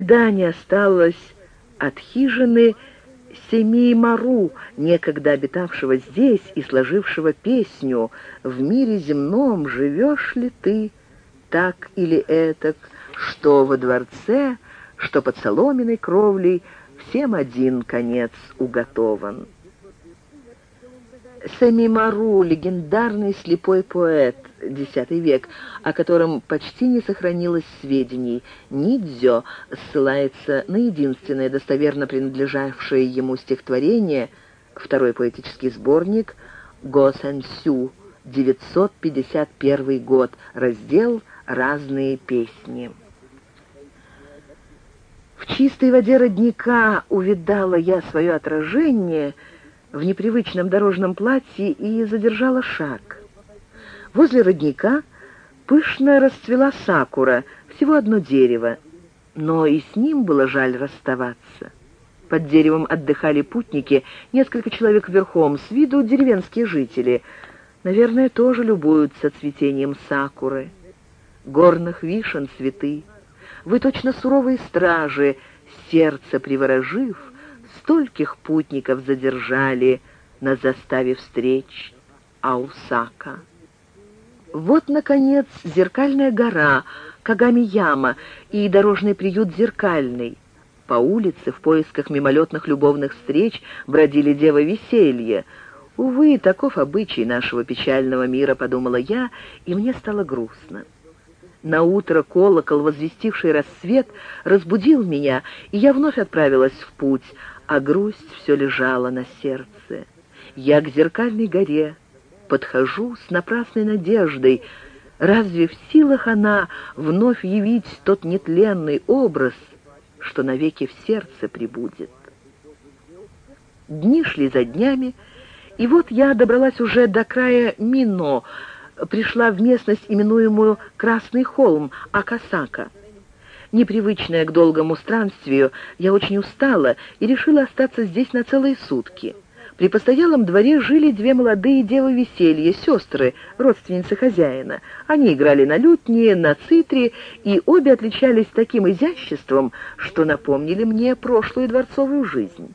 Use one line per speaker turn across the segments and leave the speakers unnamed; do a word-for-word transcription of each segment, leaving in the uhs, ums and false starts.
следа не осталось от хижины Семеймару, некогда обитавшего здесь и сложившего песню «В мире земном живешь ли ты, так или этак, что во дворце, что под соломенной кровлей, всем один конец уготован». Семеймару — легендарный слепой поэт, десятый век, о котором почти не сохранилось сведений. Нидзё ссылается на единственное достоверно принадлежавшее ему стихотворение, второй поэтический сборник «Госэнсю», девятьсот пятьдесят первый год, раздел «Разные песни». В чистой воде родника увидала я свое отражение в непривычном дорожном платье и задержала шаг. Возле родника пышно расцвела сакура, всего одно дерево, но и с ним было жаль расставаться. Под деревом отдыхали путники, несколько человек верхом, с виду деревенские жители. Наверное, тоже любуются цветением сакуры. Горных вишен цветы. Вы точно суровые стражи, сердце приворожив, стольких путников задержали на заставе встреч Аусака. Вот, наконец, зеркальная гора Кагами-яма и дорожный приют Зеркальный. По улице в поисках мимолетных любовных встреч бродили девы веселья. Увы, таков обычай нашего печального мира, подумала я, и мне стало грустно. Наутро колокол, возвестивший рассвет, разбудил меня, и я вновь отправилась в путь, а грусть все лежала на сердце. Я к Зеркальной горе подхожу с напрасной надеждой. Разве в силах она вновь явить тот нетленный образ, что навеки в сердце пребудет? Дни шли за днями, и вот я добралась уже до края Мино, пришла в местность, именуемую Красный холм, Акасака. Непривычная к долгому странствию, я очень устала и решила остаться здесь на целые сутки. При постоялом дворе жили две молодые девы веселья, сестры, родственницы хозяина. Они играли на лютне, на цитре, и обе отличались таким изяществом, что напомнили мне прошлую дворцовую жизнь.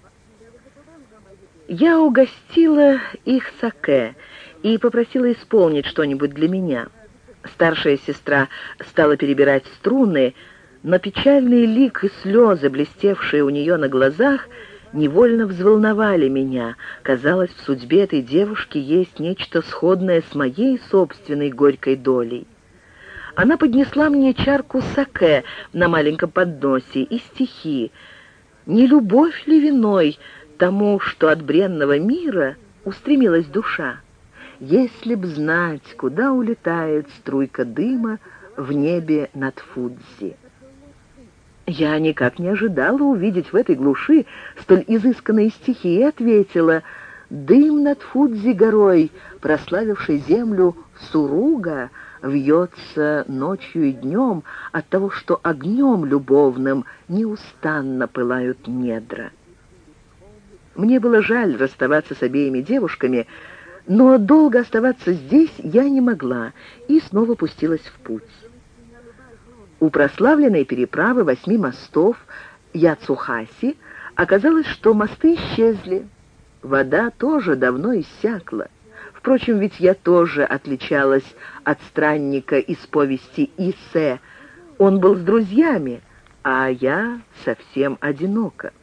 Я угостила их саке и попросила исполнить что-нибудь для меня. Старшая сестра стала перебирать струны, но печальный лик и слезы, блестевшие у нее на глазах, невольно взволновали меня. Казалось, в судьбе этой девушки есть нечто сходное с моей собственной горькой долей. Она поднесла мне чарку саке на маленьком подносе и стихи. «Не любовь ли виной тому, что от бренного мира устремилась душа? Если б знать, куда улетает струйка дыма в небе над Фудзи». Я никак не ожидала увидеть в этой глуши столь изысканные стихи и ответила: «Дым над Фудзи горой, прославивший землю Суруга, вьется ночью и днем от того, что огнем любовным неустанно пылают недра». Мне было жаль расставаться с обеими девушками, но долго оставаться здесь я не могла и снова пустилась в путь. У прославленной переправы восьми мостов Яцухаси оказалось, что мосты исчезли. Вода тоже давно иссякла. Впрочем, ведь я тоже отличалась от странника из повести Исе. Он был с друзьями, а я совсем одинока.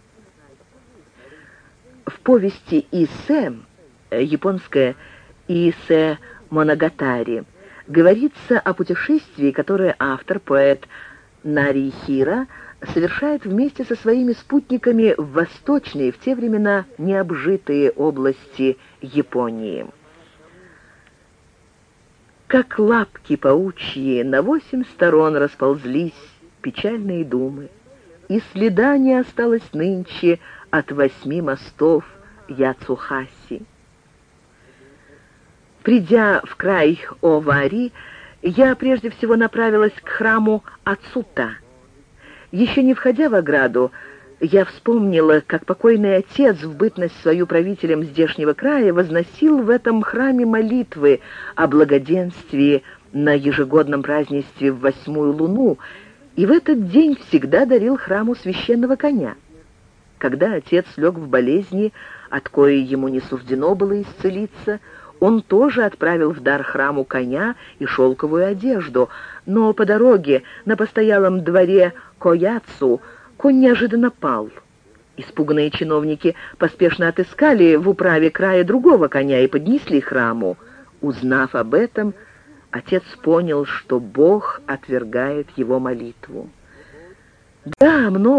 В повести Исе, японская Исе Моногатари, говорится о путешествии, которое автор, поэт Нарихира, совершает вместе со своими спутниками в восточные, в те времена необжитые области Японии. Как лапки паучьи на восемь сторон расползлись печальные думы, и следа не осталось нынче от восьми мостов Яцухаси. Придя в край Овари, я прежде всего направилась к храму Ацута. Еще не входя в ограду, я вспомнила, как покойный отец в бытность свою правителем здешнего края возносил в этом храме молитвы о благоденствии на ежегодном празднестве в восьмую луну, и в этот день всегда дарил храму священного коня. Когда отец лег в болезни, от коей ему не суждено было исцелиться, он тоже отправил в дар храму коня и шелковую одежду, но по дороге на постоялом дворе Кояцу конь неожиданно пал. Испуганные чиновники поспешно отыскали в управе края другого коня и поднесли храму. Узнав об этом, отец понял, что Бог отвергает его молитву. Да, много